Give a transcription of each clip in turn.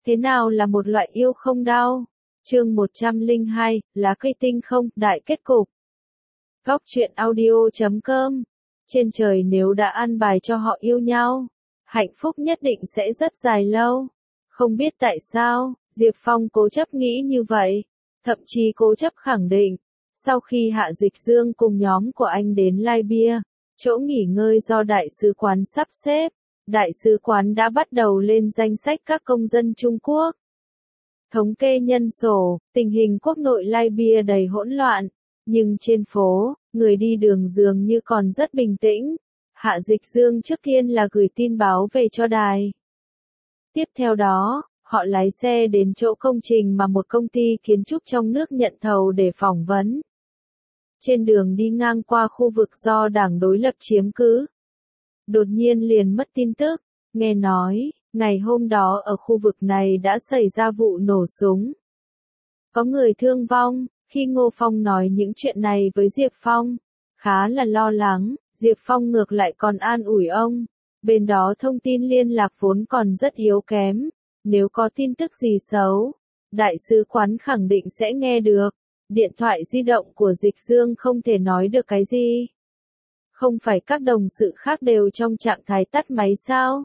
Thế nào là một loại yêu không đau? Chương 102, lá cây tinh không, đại kết cục. Góc truyện audio.com. Trên trời nếu đã an bài cho họ yêu nhau, hạnh phúc nhất định sẽ rất dài lâu. Không biết tại sao, Diệp Phong cố chấp nghĩ như vậy, thậm chí cố chấp khẳng định, sau khi Hạ Dịch Dương cùng nhóm của anh đến Libya, chỗ nghỉ ngơi do đại sứ quán sắp xếp, đại sứ quán đã bắt đầu lên danh sách các công dân Trung Quốc. Thống kê nhân số, tình hình quốc nội Libya đầy hỗn loạn, nhưng trên phố, người đi đường dường như còn rất bình tĩnh. Hạ Dịch Dương trước tiên là gửi tin báo về cho đài. Tiếp theo đó, họ lái xe đến chỗ công trình mà một công ty kiến trúc trong nước nhận thầu để phỏng vấn. Trên đường đi ngang qua khu vực do đảng đối lập chiếm cứ, đột nhiên liền mất tin tức, nghe nói, ngày hôm đó ở khu vực này đã xảy ra vụ nổ súng. Có người thương vong. Khi Ngô Phong nói những chuyện này với Diệp Phong, khá là lo lắng, Diệp Phong ngược lại còn an ủi ông. Bên đó thông tin liên lạc vốn còn rất yếu kém, nếu có tin tức gì xấu, đại sứ quán khẳng định sẽ nghe được. Điện thoại di động của Dịch Dương không thể nói được cái gì. Không phải các đồng sự khác đều trong trạng thái tắt máy sao?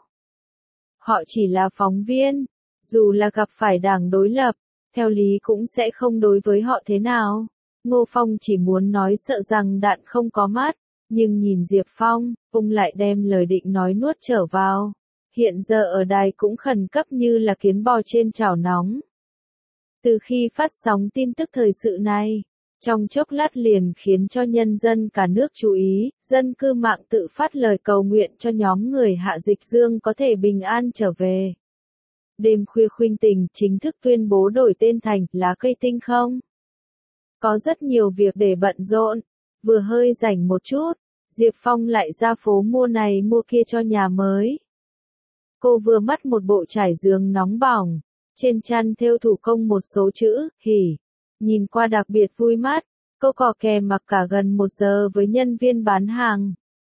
Họ chỉ là phóng viên, dù là gặp phải đảng đối lập, theo lý cũng sẽ không đối với họ thế nào. Ngô Phong chỉ muốn nói sợ rằng đạn không có mắt, nhưng nhìn Diệp Phong, ông lại đem lời định nói nuốt trở vào. Hiện giờ ở đài cũng khẩn cấp như là kiến bò trên chảo nóng. Từ khi phát sóng tin tức thời sự này, trong chốc lát liền khiến cho nhân dân cả nước chú ý, dân cư mạng tự phát lời cầu nguyện cho nhóm người Hạ Dịch Dương có thể bình an trở về. Đêm khuya khuynh tình chính thức tuyên bố đổi tên thành lá cây tinh không. Có rất nhiều việc để bận rộn, vừa hơi rảnh một chút, Diệp Phong lại ra phố mua này mua kia cho nhà mới. Cô vừa mắt một bộ trải giường nóng bỏng, trên chăn thêu thủ công một số chữ, hỉ, nhìn qua đặc biệt vui mắt, cô cò kè mặc cả gần 1 giờ với nhân viên bán hàng.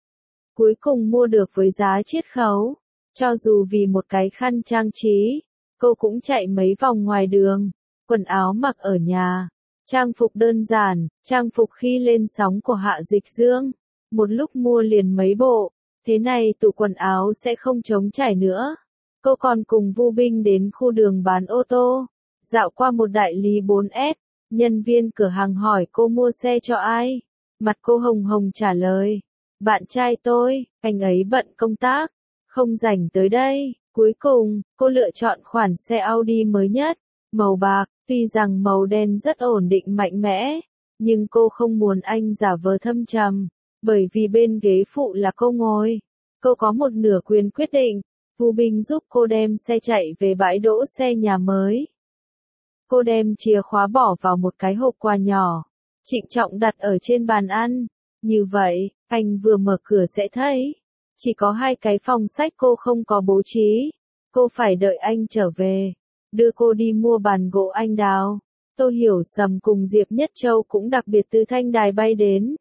Cuối cùng mua được với giá chiết khấu. Cho dù vì một cái khăn trang trí, cô cũng chạy mấy vòng ngoài đường, quần áo mặc ở nhà, trang phục đơn giản, trang phục khi lên sóng của Hạ Dịch Dương, một lúc mua liền mấy bộ, thế này tủ quần áo sẽ không trống trải nữa. Cô còn cùng Vu Binh đến khu đường bán ô tô, dạo qua một đại lý 4S, nhân viên cửa hàng hỏi cô mua xe cho ai, mặt cô hồng hồng trả lời, bạn trai tôi, anh ấy bận công tác, không rảnh tới đây. Cuối cùng, cô lựa chọn khoản xe Audi mới nhất, màu bạc, tuy rằng màu đen rất ổn định mạnh mẽ, nhưng cô không muốn anh giả vờ thâm trầm, bởi vì bên ghế phụ là cô ngồi. Cô có một nửa quyền quyết định, Vu Binh giúp cô đem xe chạy về bãi đỗ xe nhà mới. Cô đem chìa khóa bỏ vào một cái hộp quà nhỏ, trịnh trọng đặt ở trên bàn ăn, như vậy, anh vừa mở cửa sẽ thấy. Chỉ có 2 cái phòng sách cô không có bố trí. Cô phải đợi anh trở về, đưa cô đi mua bàn gỗ anh đào. Tô Hiểu Sầm cùng Diệp Nhất Châu cũng đặc biệt từ Thanh Đài bay đến.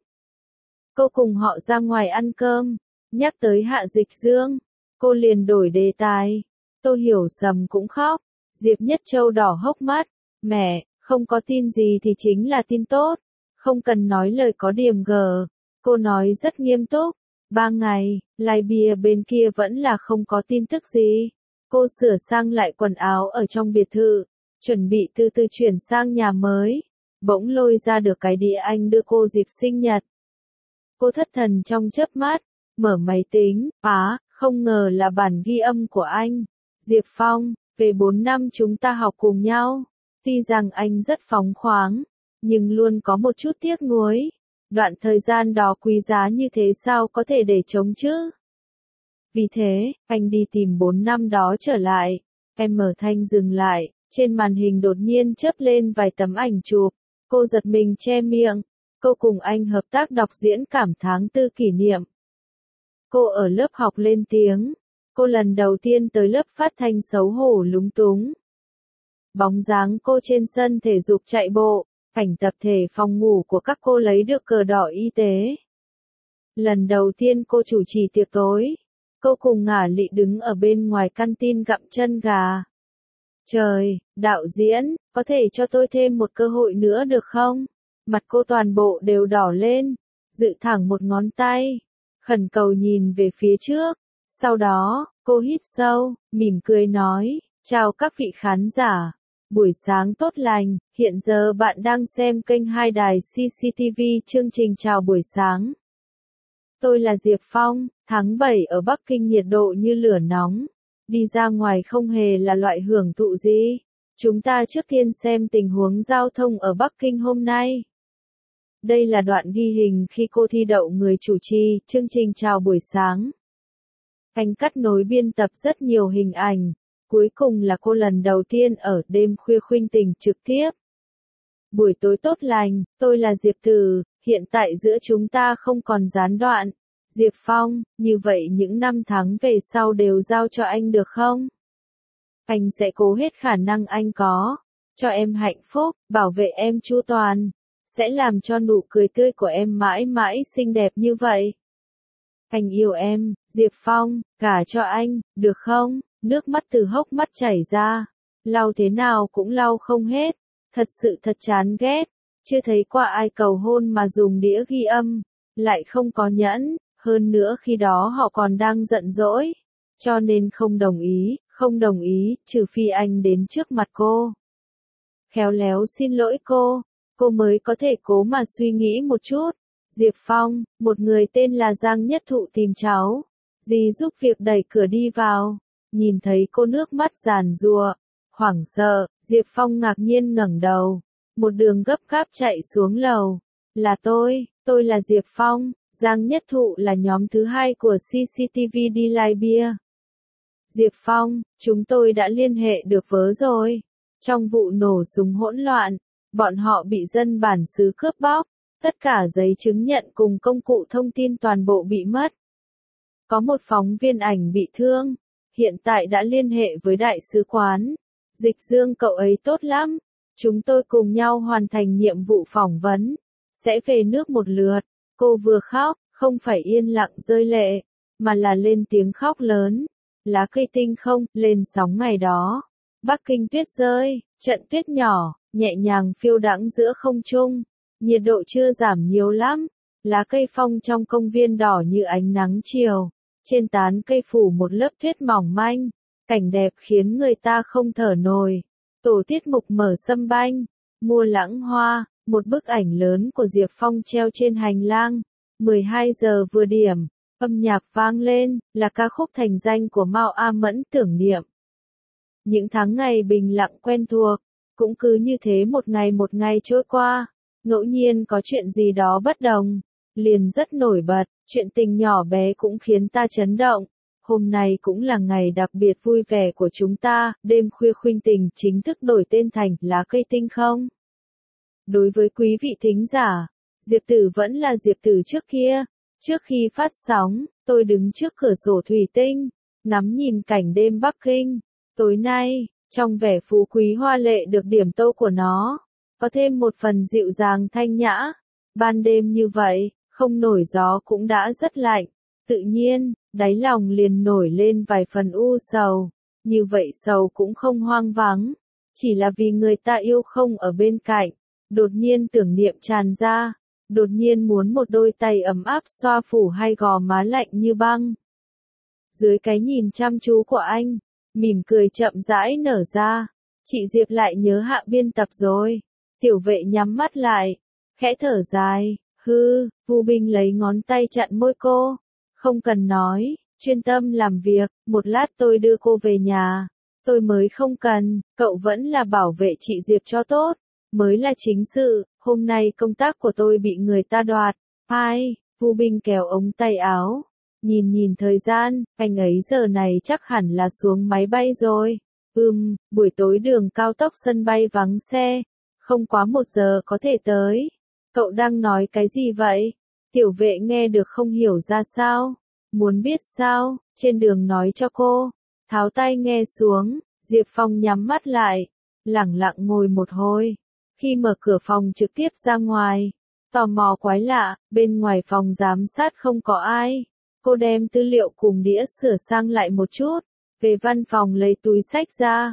Cô cùng họ ra ngoài ăn cơm, nhắc tới Hạ Dịch Dương, cô liền đổi đề tài. Tô Hiểu Sầm cũng khóc, Diệp Nhất Châu đỏ hốc mắt, mẹ, không có tin gì thì chính là tin tốt, không cần nói lời có điểm gờ. Cô nói rất nghiêm túc. 3 ngày, Libya bên kia vẫn là không có tin tức gì. Cô sửa sang lại quần áo ở trong biệt thự, chuẩn bị từ từ chuyển sang nhà mới. Bỗng lôi ra được cái đĩa anh đưa cô dịp sinh nhật. Cô thất thần trong chớp mắt, mở máy tính, không ngờ là bản ghi âm của anh. Diệp Phong, về 4 năm chúng ta học cùng nhau. Tuy rằng anh rất phóng khoáng, nhưng luôn có một chút tiếc nuối. Đoạn thời gian đó quý giá như thế sao có thể để trống chứ? Vì thế, anh đi tìm 4 năm đó trở lại. Em mở thanh dừng lại, trên màn hình đột nhiên chớp lên vài tấm ảnh chụp. Cô giật mình che miệng. Cô cùng anh hợp tác đọc diễn cảm tháng 4 kỷ niệm. Cô ở lớp học lên tiếng. Cô lần đầu tiên tới lớp phát thanh xấu hổ lúng túng. Bóng dáng cô trên sân thể dục chạy bộ. Cảnh tập thể phòng ngủ của các cô lấy được cờ đỏ y tế. Lần đầu tiên cô chủ trì tiệc tối, cô cùng Ngả Lị đứng ở bên ngoài căn tin gặm chân gà. Trời, đạo diễn, có thể cho tôi thêm một cơ hội nữa được không? Mặt cô toàn bộ đều đỏ lên, dự thẳng một ngón tay, khẩn cầu nhìn về phía trước. Sau đó, cô hít sâu, mỉm cười nói, chào các vị khán giả. Buổi sáng tốt lành, hiện giờ bạn đang xem kênh 2 đài CCTV chương trình chào buổi sáng. Tôi là Diệp Phong, tháng 7 ở Bắc Kinh nhiệt độ như lửa nóng. Đi ra ngoài không hề là loại hưởng thụ gì. Chúng ta trước tiên xem tình huống giao thông ở Bắc Kinh hôm nay. Đây là đoạn ghi hình khi cô thi đậu người chủ trì chương trình chào buổi sáng. Anh cắt nối biên tập rất nhiều hình ảnh. Cuối cùng là cô lần đầu tiên ở đêm khuya khuynh tình trực tiếp. Buổi tối tốt lành, tôi là Diệp Tử, hiện tại giữa chúng ta không còn gián đoạn. Diệp Phong, như vậy những năm tháng về sau đều giao cho anh được không? Anh sẽ cố hết khả năng anh có, cho em hạnh phúc, bảo vệ em chu toàn, sẽ làm cho nụ cười tươi của em mãi mãi xinh đẹp như vậy. Anh yêu em, Diệp Phong, cả cho anh, được không? Nước mắt từ hốc mắt chảy ra, lau thế nào cũng lau không hết, thật sự thật chán ghét, chưa thấy qua ai cầu hôn mà dùng đĩa ghi âm, lại không có nhẫn, hơn nữa khi đó họ còn đang giận dỗi, cho nên không đồng ý, trừ phi anh đến trước mặt cô. Khéo léo xin lỗi cô mới có thể cố mà suy nghĩ một chút. Diệp Phong, một người tên là Giang Nhất Thụ tìm cháu, dì giúp việc đẩy cửa đi vào. Nhìn thấy cô nước mắt giàn giụa, hoảng sợ, Diệp Phong ngạc nhiên ngẩng đầu, một đường gấp gáp chạy xuống lầu. Là tôi là Diệp Phong, Giang Nhất Thụ là nhóm thứ 2 của CCTV đi lai bia. Diệp Phong, chúng tôi đã liên hệ được vớ rồi. Trong vụ nổ súng hỗn loạn, bọn họ bị dân bản xứ cướp bóc, tất cả giấy chứng nhận cùng công cụ thông tin toàn bộ bị mất. Có một phóng viên ảnh bị thương. Hiện tại đã liên hệ với đại sứ quán. Dịch Dương cậu ấy tốt lắm. Chúng tôi cùng nhau hoàn thành nhiệm vụ phỏng vấn. Sẽ về nước một lượt. Cô vừa khóc, không phải yên lặng rơi lệ, mà là lên tiếng khóc lớn. Lá cây tinh không, lên sóng ngày đó. Bắc Kinh tuyết rơi, trận tuyết nhỏ, nhẹ nhàng phiêu đãng giữa không trung. Nhiệt độ chưa giảm nhiều lắm. Lá cây phong trong công viên đỏ như ánh nắng chiều. Trên tán cây phủ một lớp tuyết mỏng manh, cảnh đẹp khiến người ta không thở nổi. Tổ tiết mục mở sâm banh, mua lãng hoa, một bức ảnh lớn của Diệp Phong treo trên hành lang. 12 giờ vừa điểm, âm nhạc vang lên, là ca khúc thành danh của Mao A Mẫn tưởng niệm. Những tháng ngày bình lặng quen thuộc, cũng cứ như thế một ngày trôi qua, ngẫu nhiên có chuyện gì đó bất đồng, liền rất nổi bật. Chuyện tình nhỏ bé cũng khiến ta chấn động. Hôm nay cũng là ngày đặc biệt vui vẻ của chúng ta, đêm khuya khuynh tình chính thức đổi tên thành Lá Cây Tinh không? Đối với quý vị thính giả, Diệp Tử vẫn là Diệp Tử trước kia. Trước khi phát sóng, tôi đứng trước cửa sổ thủy tinh, ngắm nhìn cảnh đêm Bắc Kinh. Tối nay, trong vẻ phú quý hoa lệ được điểm tô của nó, có thêm một phần dịu dàng thanh nhã. Ban đêm như vậy, không nổi gió cũng đã rất lạnh, tự nhiên, đáy lòng liền nổi lên vài phần u sầu, như vậy sầu cũng không hoang vắng, chỉ là vì người ta yêu không ở bên cạnh, đột nhiên tưởng niệm tràn ra, đột nhiên muốn một đôi tay ấm áp xoa phủ hai gò má lạnh như băng. Dưới cái nhìn chăm chú của anh, mỉm cười chậm rãi nở ra, chị Diệp lại nhớ Hạ biên tập rồi, tiểu vệ nhắm mắt lại, khẽ thở dài. Vu Binh lấy ngón tay chặn môi cô. Không cần nói, chuyên tâm làm việc, một lát tôi đưa cô về nhà. Tôi mới không cần, cậu vẫn là bảo vệ chị Diệp cho tốt, mới là chính sự, hôm nay công tác của tôi bị người ta đoạt. Ai, Vu Binh kéo ống tay áo. Nhìn thời gian, anh ấy giờ này chắc hẳn là xuống máy bay rồi. Buổi tối đường cao tốc sân bay vắng xe, không quá 1 giờ có thể tới. Cậu đang nói cái gì vậy? Tiểu vệ nghe được không hiểu ra sao. Muốn biết sao? Trên đường nói cho cô. Tháo tai nghe xuống, Diệp Phong nhắm mắt lại, lẳng lặng ngồi một hồi. Khi mở cửa phòng trực tiếp ra ngoài, tò mò quái lạ, bên ngoài phòng giám sát không có ai. Cô đem tư liệu cùng đĩa sửa sang lại một chút, về văn phòng lấy túi sách ra,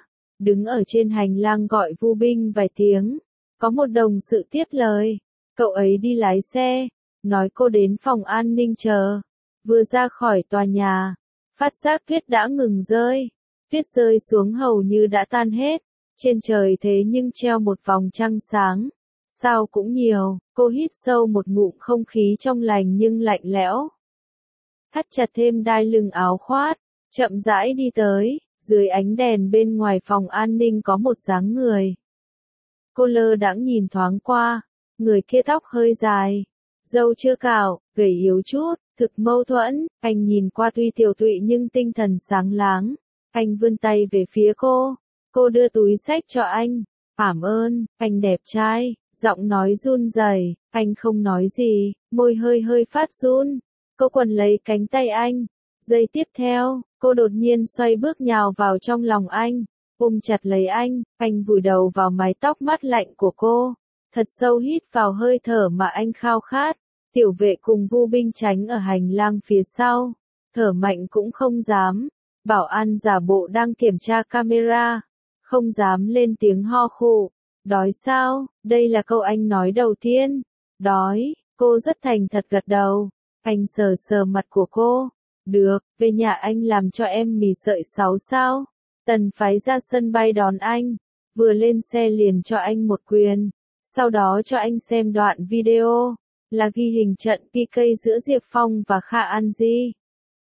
đứng ở trên hành lang gọi Vu Binh vài tiếng. Có một đồng sự tiếp lời, cậu ấy đi lái xe, nói cô đến phòng an ninh chờ. Vừa ra khỏi tòa nhà, phát giác tuyết đã ngừng rơi. Tuyết rơi xuống hầu như đã tan hết, trên trời thế nhưng treo một vòng trăng sáng. Sao cũng nhiều, cô hít sâu một ngụm không khí trong lành nhưng lạnh lẽo. Thắt chặt thêm đai lưng áo khoác, chậm rãi đi tới, dưới ánh đèn bên ngoài phòng an ninh có một dáng người. Cô lơ đãng nhìn thoáng qua, người kia tóc hơi dài, râu chưa cạo, gầy yếu chút, thực mâu thuẫn, anh nhìn qua tuy tiểu tụy nhưng tinh thần sáng láng. Anh vươn tay về phía cô đưa túi xách cho anh. Cảm ơn, anh đẹp trai, giọng nói run rẩy, anh không nói gì, môi hơi hơi phát run. Cô quần lấy cánh tay anh. Giây tiếp theo, cô đột nhiên xoay bước nhào vào trong lòng anh, ôm chặt lấy anh vùi đầu vào mái tóc mát lạnh của cô, thật sâu hít vào hơi thở mà anh khao khát. Tiểu vệ cùng Vu Binh tránh ở hành lang phía sau, thở mạnh cũng không dám. Bảo an giả bộ đang kiểm tra camera, không dám lên tiếng ho khụ. Đói sao? Đây là câu anh nói đầu tiên. Đói, cô rất thành thật gật đầu. Anh sờ sờ mặt của cô. Được, về nhà anh làm cho em mì sợi 6 sao. Tần phái ra sân bay đón anh, vừa lên xe liền cho anh một quyền, sau đó cho anh xem đoạn video, là ghi hình trận PK giữa Diệp Phong và Kha An Di.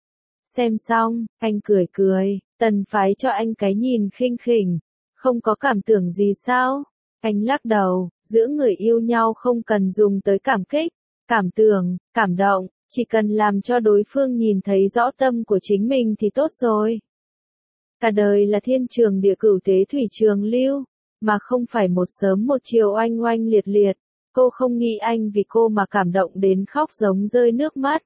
Xem xong, anh cười, Tần phái cho anh cái nhìn khinh khỉnh, không có cảm tưởng gì sao? Anh lắc đầu, giữa người yêu nhau không cần dùng tới cảm kích, cảm tưởng, cảm động, chỉ cần làm cho đối phương nhìn thấy rõ tâm của chính mình thì tốt rồi. Cả đời là thiên trường địa cửu tế thủy trường lưu, mà không phải một sớm một chiều oanh oanh liệt liệt. Cô không nghĩ anh vì cô mà cảm động đến khóc giống rơi nước mắt.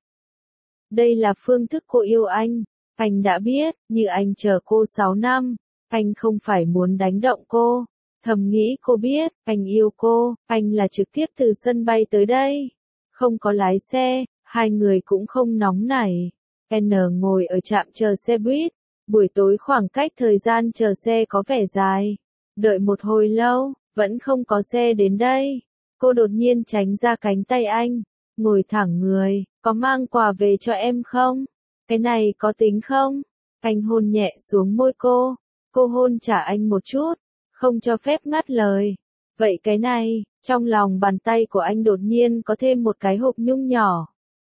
Đây là phương thức cô yêu anh đã biết, như anh chờ cô 6 năm, anh không phải muốn đánh động cô. Thầm nghĩ cô biết, anh yêu cô, anh là trực tiếp từ sân bay tới đây. Không có lái xe, hai người cũng không nóng nảy. N ngồi ở trạm chờ xe buýt, buổi tối khoảng cách thời gian chờ xe có vẻ dài. Đợi một hồi lâu, vẫn không có xe đến đây. Cô đột nhiên tránh ra cánh tay anh, ngồi thẳng người, có mang quà về cho em không? Cái này có tính không? Anh hôn nhẹ xuống môi cô hôn trả anh một chút, không cho phép ngắt lời. Vậy cái này, trong lòng bàn tay của anh đột nhiên có thêm một cái hộp nhung nhỏ.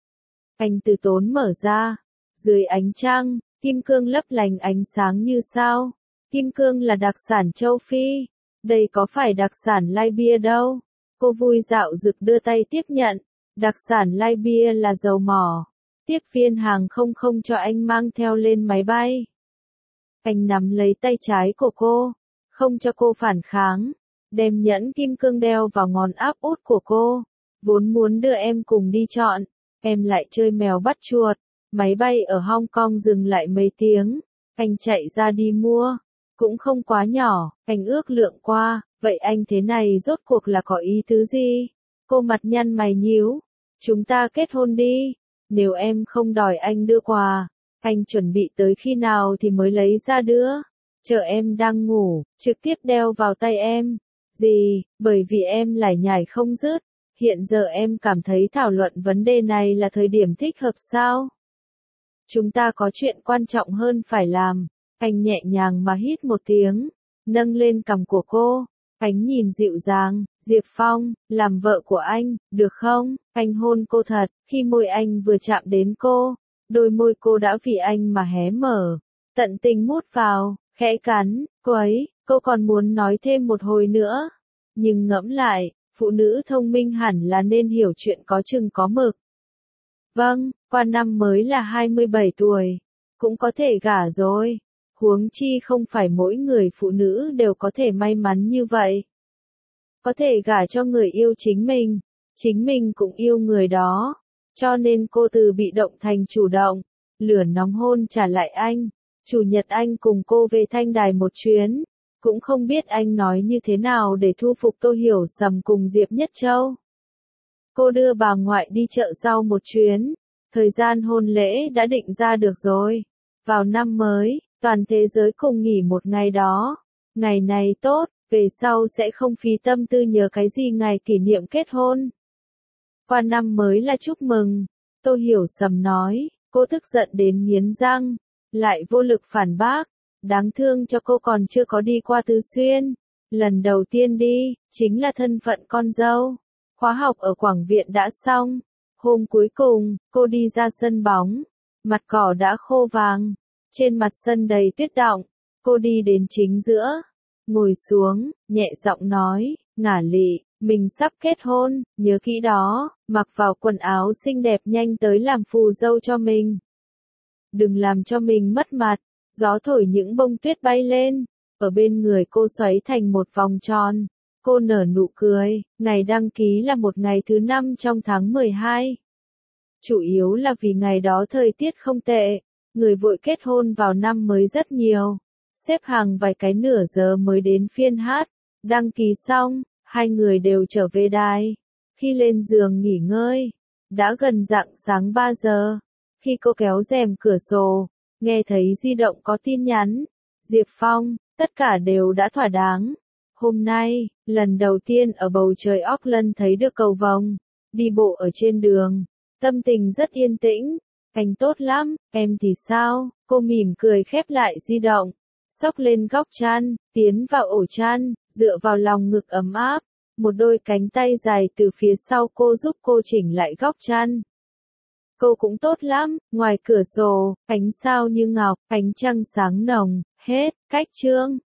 Anh từ tốn mở ra, dưới ánh trăng, kim cương lấp lánh ánh sáng như sao. Kim cương là đặc sản châu Phi, đây có phải đặc sản Libya đâu. Cô vui dạo dực đưa tay tiếp nhận, đặc sản Libya là dầu mỏ. Tiếp viên hàng không cho anh mang theo lên máy bay. Anh nắm lấy tay trái của cô, không cho cô phản kháng, đem nhẫn kim cương đeo vào ngón áp út của cô. Vốn muốn đưa em cùng đi chọn, em lại chơi mèo bắt chuột. Máy bay ở Hong Kong dừng lại mấy tiếng, anh chạy ra đi mua, cũng không quá nhỏ, anh ước lượng qua, vậy anh thế này rốt cuộc là có ý tứ gì? Cô mặt nhăn mày nhíu, chúng ta kết hôn đi, nếu em không đòi anh đưa quà, anh chuẩn bị tới khi nào thì mới lấy ra đưa, chờ em đang ngủ, trực tiếp đeo vào tay em. Gì, bởi vì em lải nhải không dứt, hiện giờ em cảm thấy thảo luận vấn đề này là thời điểm thích hợp sao? Chúng ta có chuyện quan trọng hơn phải làm. Anh nhẹ nhàng mà hít một tiếng, nâng lên cằm của cô. Ánh nhìn dịu dàng, Diệp Phong, làm vợ của anh, được không? Anh hôn cô thật, khi môi anh vừa chạm đến cô, đôi môi cô đã vì anh mà hé mở, tận tình mút vào, khẽ cắn, cô còn muốn nói thêm một hồi nữa. Nhưng ngẫm lại, phụ nữ thông minh hẳn là nên hiểu chuyện có chừng có mực. Vâng, qua năm mới là 27 tuổi, cũng có thể gả rồi. Huống chi không phải mỗi người phụ nữ đều có thể may mắn như vậy. Có thể gả cho người yêu chính mình cũng yêu người đó. Cho nên cô từ bị động thành chủ động, lửa nóng hôn trả lại anh. Chủ nhật anh cùng cô về Thanh Đài một chuyến, cũng không biết anh nói như thế nào để thu phục Tô Hiểu Sầm cùng Diệp Nhất Châu. Cô đưa bà ngoại đi chợ rau một chuyến, thời gian hôn lễ đã định ra được rồi. Vào năm mới, toàn thế giới cùng nghỉ một ngày đó. Ngày này tốt, về sau sẽ không phí tâm tư nhớ cái gì ngày kỷ niệm kết hôn. Qua năm mới là chúc mừng, Tô Hiểu Sầm nói, cô tức giận đến nghiến răng, lại vô lực phản bác, đáng thương cho cô còn chưa có đi qua Tứ Xuyên. Lần đầu tiên đi, chính là thân phận con dâu. Khóa học ở Quảng Viện đã xong. Hôm cuối cùng, cô đi ra sân bóng. Mặt cỏ đã khô vàng. Trên mặt sân đầy tuyết đọng. Cô đi đến chính giữa. Ngồi xuống, nhẹ giọng nói, Ngả Lị, mình sắp kết hôn, nhớ kỹ đó, mặc vào quần áo xinh đẹp nhanh tới làm phù dâu cho mình. Đừng làm cho mình mất mặt. Gió thổi những bông tuyết bay lên. Ở bên người cô xoáy thành một vòng tròn. Cô nở nụ cười, ngày đăng ký là một ngày thứ 5 trong tháng 12. Chủ yếu là vì ngày đó thời tiết không tệ, người vội kết hôn vào năm mới rất nhiều. Xếp hàng vài cái nửa giờ mới đến phiên hát, đăng ký xong, hai người đều trở về đài. Khi lên giường nghỉ ngơi, đã gần rạng sáng 3 giờ. Khi cô kéo rèm cửa sổ, nghe thấy di động có tin nhắn. Diệp Phong, tất cả đều đã thỏa đáng. Hôm nay, lần đầu tiên ở bầu trời Auckland thấy được cầu vồng, đi bộ ở trên đường, tâm tình rất yên tĩnh. Anh tốt lắm, em thì sao? Cô mỉm cười khép lại di động, xốc lên góc chăn, tiến vào ổ chăn, dựa vào lòng ngực ấm áp. Một đôi cánh tay dài từ phía sau cô giúp cô chỉnh lại góc chăn. Cô cũng tốt lắm, ngoài cửa sổ, ánh sao như ngọc, ánh trăng sáng nồng, hết, cách chương.